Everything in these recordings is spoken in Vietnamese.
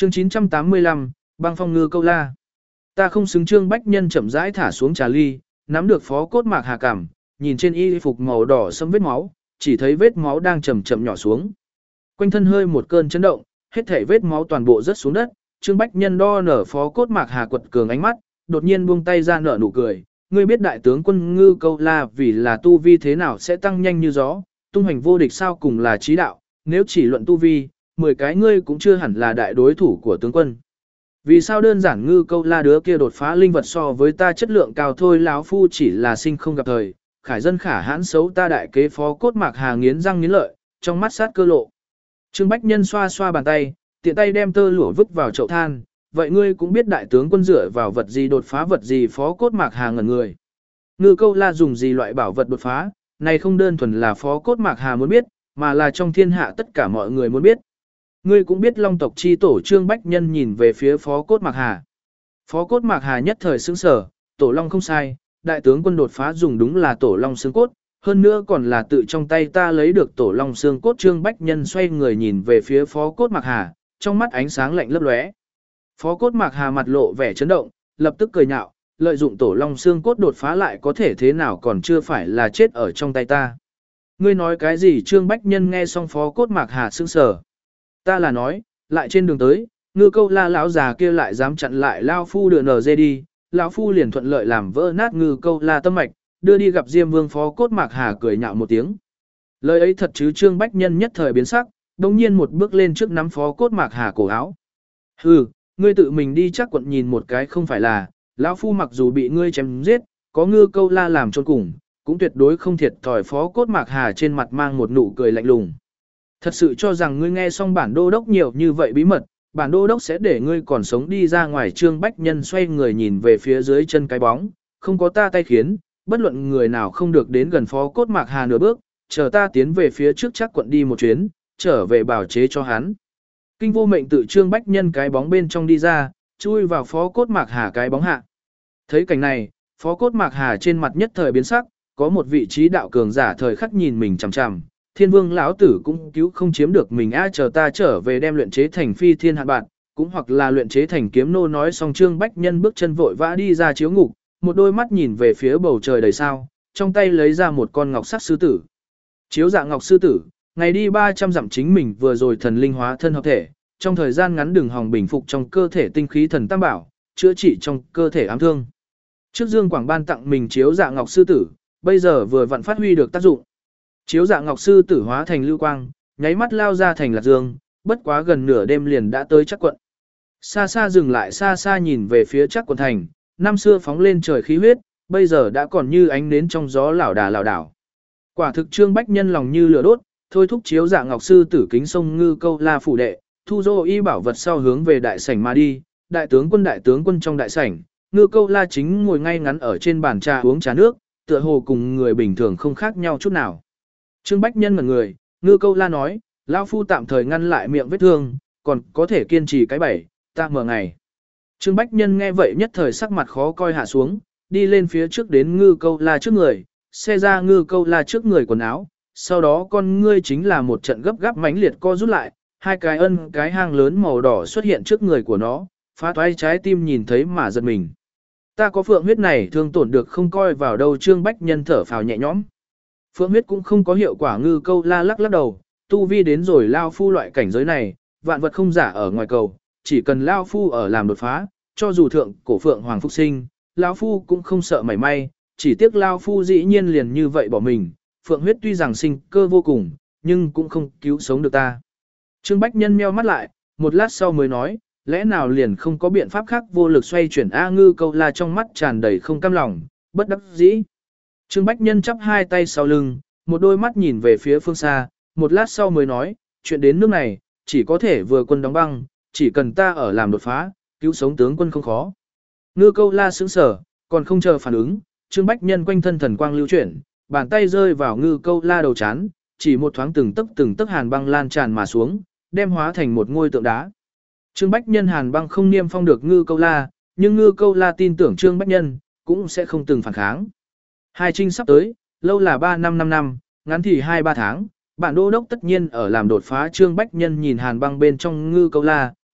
Chương 985, băng phong ngư câu la. Ta không xứng. Trương Bách Nhân chậm rãi thả xuống trà ly, nắm được Phó Cốt Mạc Hà cảm, nhìn trên y phục màu đỏ sẫm vết máu, chỉ thấy vết máu đang chậm chậm nhỏ xuống. Quanh thân hơi một cơn chấn động, hết thảy vết máu toàn bộ rớt xuống đất. Trương Bách Nhân đo nở Phó Cốt Mạc Hà quật cường ánh mắt, đột nhiên buông tay ra nở nụ cười. Ngươi biết đại tướng quân ngư câu la vì là tu vi thế nào sẽ tăng nhanh như gió, tung hành vô địch sao cùng là trí đạo, nếu chỉ luận tu vi, 10 cái ngươi cũng chưa hẳn là đại đối thủ của tướng quân. Vì sao đơn giản ngư câu la đứa kia đột phá linh vật so với ta chất lượng cao thôi, lão phu chỉ là sinh không gặp thời, khải dân khả hãn xấu ta đại kế. Phó Cốt Mạc Hà nghiến răng nghiến lợi, trong mắt sát cơ lộ. Trương Bách Nhân xoa xoa bàn tay, tiện tay đem tơ lụa vứt vào chậu than, vậy ngươi cũng biết đại tướng quân dựa vào vật gì đột phá vật gì. Phó Cốt Mạc Hà ngẩn người. Ngư câu la dùng gì loại bảo vật đột phá, này không đơn thuần là Phó Cốt Mạc Hà muốn biết, mà là trong thiên hạ tất cả mọi người muốn biết. Ngươi cũng biết Long tộc chi tổ. Trương Bách Nhân nhìn về phía Phó Cốt Mạc Hà. Phó Cốt Mạc Hà nhất thời sững sờ, tổ long không sai, đại tướng quân đột phá dùng đúng là tổ long xương cốt, hơn nữa còn là tự trong tay ta lấy được tổ long xương cốt. Trương Bách Nhân xoay người nhìn về phía Phó Cốt Mạc Hà, trong mắt ánh sáng lạnh lấp lóe. Phó Cốt Mạc Hà mặt lộ vẻ chấn động, lập tức cười nhạo, lợi dụng tổ long xương cốt đột phá lại có thể thế nào, còn chưa phải là chết ở trong tay ta. Ngươi nói cái gì? Trương Bách Nhân nghe xong Phó Cốt Mạc Hà sững sờ. Ta là nói, lại trên đường tới, ngư câu la lão già kia lại dám chặn lại lão phu đưa nở dê đi, lão phu liền thuận lợi làm vỡ nát ngư câu la tâm mạch, đưa đi gặp Diêm Vương. Phó Cốt Mạc Hà cười nhạo một tiếng. Lời ấy thật chứ? Trương Bách Nhân nhất thời biến sắc, đồng nhiên một bước lên trước nắm Phó Cốt Mạc Hà cổ áo. Hừ, ngươi tự mình đi chắc quận nhìn một cái không phải là, lão phu mặc dù bị ngươi chém giết, có ngư câu la làm chôn cùng, cũng tuyệt đối không thiệt thòi. Phó Cốt Mạc Hà trên mặt mang một nụ cười lạnh lùng. Thật sự cho rằng ngươi nghe xong bản đô đốc nhiều như vậy bí mật, bản đô đốc sẽ để ngươi còn sống đi ra ngoài? Trương Bách Nhân xoay người nhìn về phía dưới chân cái bóng, không có ta tay khiến, bất luận người nào không được đến gần Phó Cốt Mạc Hà nửa bước, chờ ta tiến về phía trước chắc quận đi một chuyến, trở về bảo chế cho hắn. Kinh vô mệnh tự Trương Bách Nhân cái bóng bên trong đi ra, chui vào Phó Cốt Mạc Hà cái bóng hạ. Thấy cảnh này, Phó Cốt Mạc Hà trên mặt nhất thời biến sắc, có một vị trí đạo cường giả thời khắc nhìn mình chằm chằm, Thiên Vương lão tử cũng cứu không chiếm được mình chờ ta trở về đem luyện chế thành phi thiên hạn bạn, cũng hoặc là luyện chế thành kiếm nô. Nói xong Trương Bách Nhân bước chân vội vã đi ra chiếu ngục, một đôi mắt nhìn về phía bầu trời đầy sao, trong tay lấy ra một con ngọc sắc sư tử. Chiếu dạng ngọc sư tử, ngày đi 300 dặm chính mình vừa rồi thần linh hóa thân hợp thể, trong thời gian ngắn đường hòng bình phục trong cơ thể tinh khí thần tam bảo, chữa trị trong cơ thể ám thương. Trước Dương Quảng ban tặng mình chiếu dạng ngọc sư tử, bây giờ vừa vặn phát huy được tác dụng. Chiếu dạng ngọc sư tử hóa thành lưu quang, nháy mắt lao ra thành Lạc Dương, bất quá gần nửa đêm liền đã tới chắc quận. Xa xa dừng lại, xa xa nhìn về phía chắc quận thành, năm xưa phóng lên trời khí huyết, bây giờ đã còn như ánh nến trong gió lảo đà lảo đảo. Quả thực Trương Bách Nhân lòng như lửa đốt, thôi thúc chiếu dạng ngọc sư tử kính sông ngư câu la phủ đệ, thu dô y bảo vật sau hướng về đại sảnh mà đi. Đại tướng quân trong đại sảnh, ngư câu la chính ngồi ngay ngắn ở trên bàn trà uống trà nước, tựa hồ cùng người bình thường không khác nhau chút nào. Trương Bách Nhân ngẩn người, ngư câu la nói, lão phu tạm thời ngăn lại miệng vết thương, còn có thể kiên trì cái 7, ta mở ngày. Trương Bách Nhân nghe vậy nhất thời sắc mặt khó coi hạ xuống, đi lên phía trước đến ngư câu la trước người, xe ra ngư câu la trước người quần áo, sau đó con ngươi chính là một trận gấp gáp mãnh liệt co rút lại, hai cái cái hang lớn màu đỏ xuất hiện trước người của nó, phá toái trái tim nhìn thấy mà giật mình. Ta có phượng huyết này thương tổn được không coi vào đâu. Trương Bách Nhân thở phào nhẹ nhõm. Phượng huyết cũng không có hiệu quả. ngư câu la lắc lắc đầu, tu vi đến rồi lao phu loại cảnh giới này, vạn vật không giả ở ngoài cầu, chỉ cần lao phu ở làm đột phá, cho dù thượng cổ phượng hoàng phúc sinh, lao phu cũng không sợ mảy may, chỉ tiếc lao phu dĩ nhiên liền như vậy bỏ mình. Phượng huyết tuy rằng sinh cơ vô cùng, nhưng cũng không cứu sống được ta. Trương Bách Nhân meo mắt lại, một lát sau mới nói, lẽ nào liền không có biện pháp khác vô lực xoay chuyển ngư câu la trong mắt tràn đầy không cam lòng, bất đắc dĩ. Trương Bách Nhân chắp hai tay sau lưng, một đôi mắt nhìn về phía phương xa, một lát sau mới nói, chuyện đến nước này, chỉ có thể vừa quân đóng băng, chỉ cần ta ở làm đột phá, cứu sống tướng quân không khó. Ngư câu la sững sờ, còn không chờ phản ứng, Trương Bách Nhân quanh thân thần quang lưu chuyển, bàn tay rơi vào ngư câu la đầu chán, chỉ một thoáng từng tấc hàn băng lan tràn mà xuống, đem hóa thành một ngôi tượng đá. Trương Bách Nhân hàn băng không niêm phong được ngư câu la, nhưng ngư câu la tin tưởng Trương Bách Nhân, cũng sẽ không từng phản kháng. Hai trinh sắp tới, lâu là 3 năm 5 năm, ngắn thì 2-3 tháng, bản đô đốc tất nhiên ở làm đột phá. Trương Bách Nhân nhìn hàn băng bên trong ngư câu la,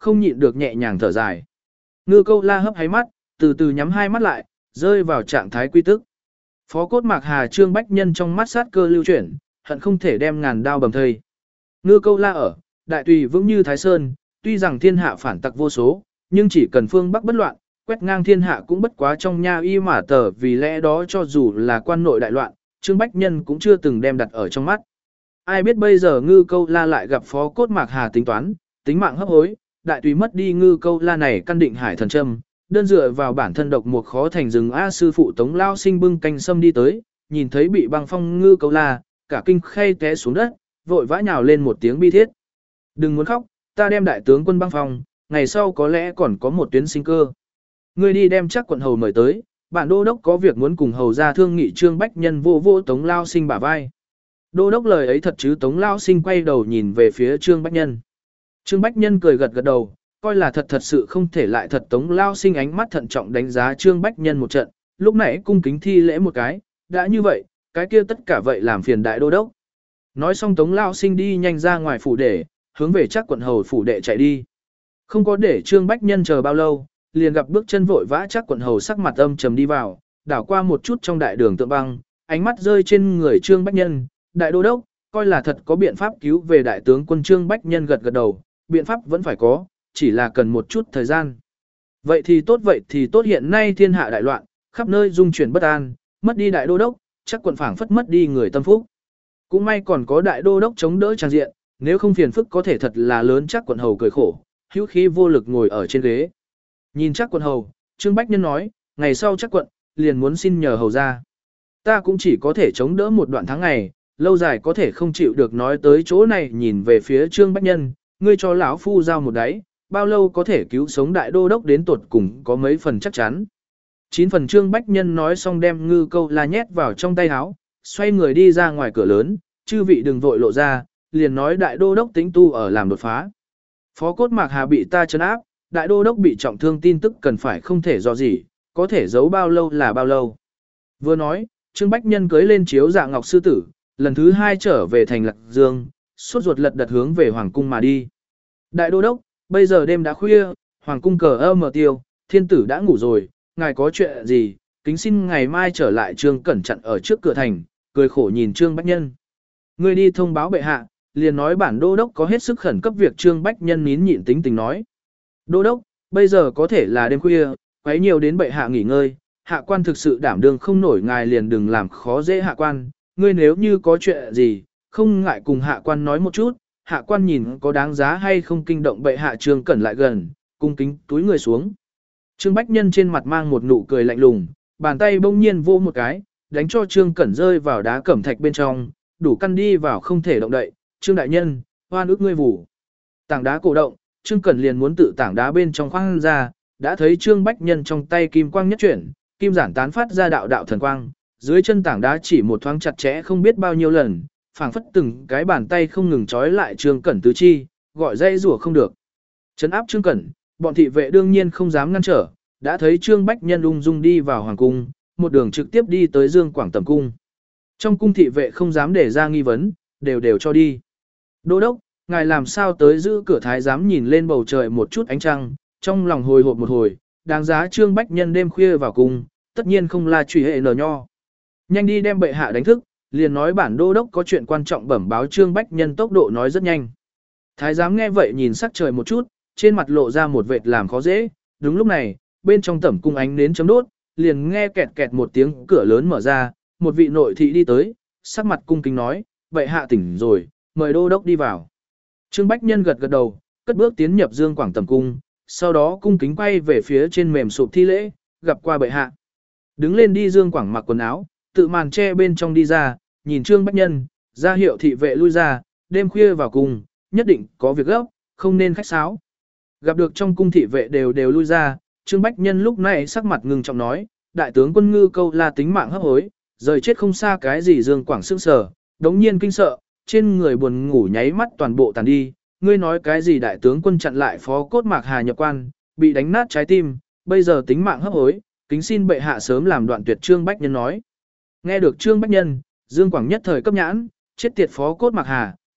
không nhịn được nhẹ nhàng thở dài. Ngư Câu La hấp háy mắt, từ từ nhắm hai mắt lại, rơi vào trạng thái quy tức. Phó cốt Mạc Hà Trương Bách Nhân trong mắt sát cơ lưu chuyển, hận không thể đem ngàn đao bầm thây. Ngư Câu La ở, đại tùy vững như Thái Sơn, tuy rằng thiên hạ phản tặc vô số, nhưng chỉ cần phương Bắc bất loạn, quét ngang thiên hạ cũng bất quá trong nha y mà tờ, vì lẽ đó cho dù là quan nội đại loạn, Trương Bách Nhân cũng chưa từng đem đặt ở trong mắt. Ai biết bây giờ Ngư Câu La lại gặp Phó cốt Mạc Hà tính toán, tính mạng hấp hối, đại tùy mất đi Ngư Câu La này căn định hải thần châm, đơn dựa vào bản thân độc một khó thành rừng a. Sư phụ Tống Lao Sinh bưng canh sâm đi tới, nhìn thấy bị băng phong Ngư Câu La, cả kinh khay té xuống đất, vội vã nhào lên một tiếng bi thiết. Đừng muốn khóc, ta đem đại tướng quân băng phong, ngày sau có lẽ còn có một tuyến sinh cơ. Ngươi đi đem Trác quận hầu mời tới, bản đô đốc có việc muốn cùng hầu ra thương nghị. Trương Bách Nhân vô vô Tống Lao Sinh bả vai. Đô đốc lời ấy thật chứ? Tống Lao Sinh quay đầu nhìn về phía Trương Bách Nhân. Trương Bách Nhân cười gật gật đầu, coi là thật sự không thể lại thật. Tống Lao Sinh ánh mắt thận trọng đánh giá Trương Bách Nhân một trận, lúc nãy cung kính thi lễ một cái, đã như vậy, cái kia tất cả vậy làm phiền đại đô đốc. Nói xong Tống Lao Sinh đi nhanh ra ngoài phủ để, hướng về Trác quận hầu phủ đệ chạy đi. Không có để Trương Bách Nhân chờ bao lâu, liền gặp bước chân vội vã Trác quận hầu sắc mặt âm trầm đi vào, đảo qua một chút trong đại đường tượng băng, ánh mắt rơi trên người Trương Bách Nhân. Đại đô đốc, coi là thật có biện pháp cứu về đại tướng quân. Trương Bách Nhân gật gật đầu, biện pháp vẫn phải có, chỉ là cần một chút thời gian. Vậy thì tốt, hiện nay thiên hạ đại loạn, khắp nơi dung chuyển bất an, mất đi đại đô đốc, chắc quận phảng phất mất đi người tâm phúc. Cũng may còn có đại đô đốc chống đỡ trang diện, nếu không phiền phức có thể thật là lớn. Chắc quận hầu cười khổ, hữu khí vô lực ngồi ở trên ghế. Nhìn Chắc quận hầu, Trương Bách Nhân nói, ngày sau Chắc quận, liền muốn xin nhờ hầu ra. Ta cũng chỉ có thể chống đỡ một đoạn tháng ngày, lâu dài có thể không chịu được. Nói tới chỗ này nhìn về phía Trương Bách Nhân, ngươi cho lão phu giao một đáy, bao lâu có thể cứu sống đại đô đốc đến tột cùng có mấy phần chắc chắn. 9 phần. Trương Bách Nhân nói xong đem Ngư Câu La nhét vào trong tay áo, xoay người đi ra ngoài cửa lớn, chư vị đừng vội lộ ra, liền nói đại đô đốc tính tu ở làm đột phá. Phó cốt Mạc Hà bị ta trấn áp, đại đô đốc bị trọng thương, tin tức cần phải không thể do gì, có thể giấu bao lâu là bao lâu. Vừa nói, Trương Bách Nhân cưới lên chiếu dạ ngọc sư tử, lần thứ 2 trở về thành Lạc Dương, suốt ruột lật đật hướng về hoàng cung mà đi. Đại đô đốc, bây giờ đêm đã khuya, hoàng cung cờ mờ tiêu, thiên tử đã ngủ rồi, ngài có chuyện gì, kính xin ngày mai trở lại. Trương Cẩn chặn ở trước cửa thành, cười khổ nhìn Trương Bách Nhân. Ngươi đi thông báo bệ hạ, liền nói bản đô đốc có hết sức khẩn cấp việc. Trương Bách Nhân nín nhịn tính tình nói. Đô đốc, bây giờ có thể là đêm khuya, quấy nhiều đến bệ hạ nghỉ ngơi, hạ quan thực sự đảm đương không nổi, ngài liền đừng làm khó dễ hạ quan. Ngươi nếu như có chuyện gì, không ngại cùng hạ quan nói một chút, hạ quan nhìn có đáng giá hay không kinh động bệ hạ. Trương Cẩn lại gần, cung kính túi người xuống. Trương Bách Nhân trên mặt mang một nụ cười lạnh lùng, bàn tay bỗng nhiên vô một cái, đánh cho Trương Cẩn rơi vào đá cẩm thạch bên trong, đủ căn đi vào không thể động đậy. Trương đại nhân, oan ức ngươi vụ. Tảng đá cổ động, Trương Cẩn liền muốn tự tảng đá bên trong khoang ra, đã thấy Trương Bách Nhân trong tay kim quang nhất chuyển, kim giản tán phát ra đạo đạo thần quang, dưới chân tảng đá chỉ một thoáng chặt chẽ không biết bao nhiêu lần, phảng phất từng cái bàn tay không ngừng trói lại Trương Cẩn tứ chi, gọi dây rủa không được. Trấn áp Trương Cẩn, bọn thị vệ đương nhiên không dám ngăn trở, đã thấy Trương Bách Nhân ung dung đi vào hoàng cung, một đường trực tiếp đi tới Dương Quảng Tầm cung. Trong cung thị vệ không dám để ra nghi vấn, đều cho đi. Đô đốc, ngài làm sao tới giữ cửa? Thái giám nhìn lên bầu trời một chút ánh trăng, trong lòng hồi hộp một hồi, đáng giá Trương Bách Nhân đêm khuya vào cung, tất nhiên không là truy hệ nở nho. Nhanh đi đem bệ hạ đánh thức, liền nói bản đô đốc có chuyện quan trọng bẩm báo. Trương Bách Nhân tốc độ nói rất nhanh. Thái giám nghe vậy nhìn sắc trời một chút, trên mặt lộ ra một vệt làm khó dễ. Đúng lúc này, bên trong tẩm cung ánh nến chấm đốt, liền nghe kẹt kẹt một tiếng cửa lớn mở ra, một vị nội thị đi tới, sắc mặt cung kính nói, bệ hạ tỉnh rồi, mời đô đốc đi vào. Trương Bách Nhân gật gật đầu, cất bước tiến nhập Dương Quảng Tầm cung, sau đó cung kính quay về phía trên mềm sụp thi lễ, gặp qua bệ hạ. Đứng lên đi. Dương Quảng mặc quần áo, tự màn che bên trong đi ra, nhìn Trương Bách Nhân, ra hiệu thị vệ lui ra, đêm khuya vào cung, nhất định có việc gấp, không nên khách sáo. Gặp được trong cung thị vệ đều lui ra, Trương Bách Nhân lúc này sắc mặt ngưng trọng nói, đại tướng quân Ngư Câu La tính mạng hấp hối, rời chết không xa cái gì. Dương Quảng sững sờ, đống nhiên kinh sợ, trên người buồn ngủ nháy mắt toàn bộ tàn đi. Ngươi nói cái gì? Đại tướng quân chặn lại Phó cốt Mạc Hà nhập quan, bị đánh nát trái tim, bây giờ tính mạng hấp hối, kính xin bệ hạ sớm làm đoạn tuyệt. Trương Bách Nhân nói. Nghe được Trương Bách Nhân, Dương Quảng nhất thời cấp nhãn, chết tiệt Phó cốt Mạc Hà,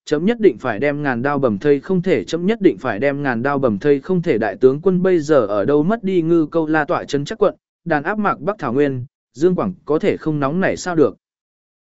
Chấm nhất định phải đem ngàn đao bầm thây không thể, chấm nhất định phải đem ngàn đao bầm thây không thể. Đại tướng quân bây giờ ở đâu mất đi Ngư Câu La tọa trấn chắc quận, đàn áp mạc Bắc Thảo Nguyên, Dương Quảng có thể không nóng nảy sao được.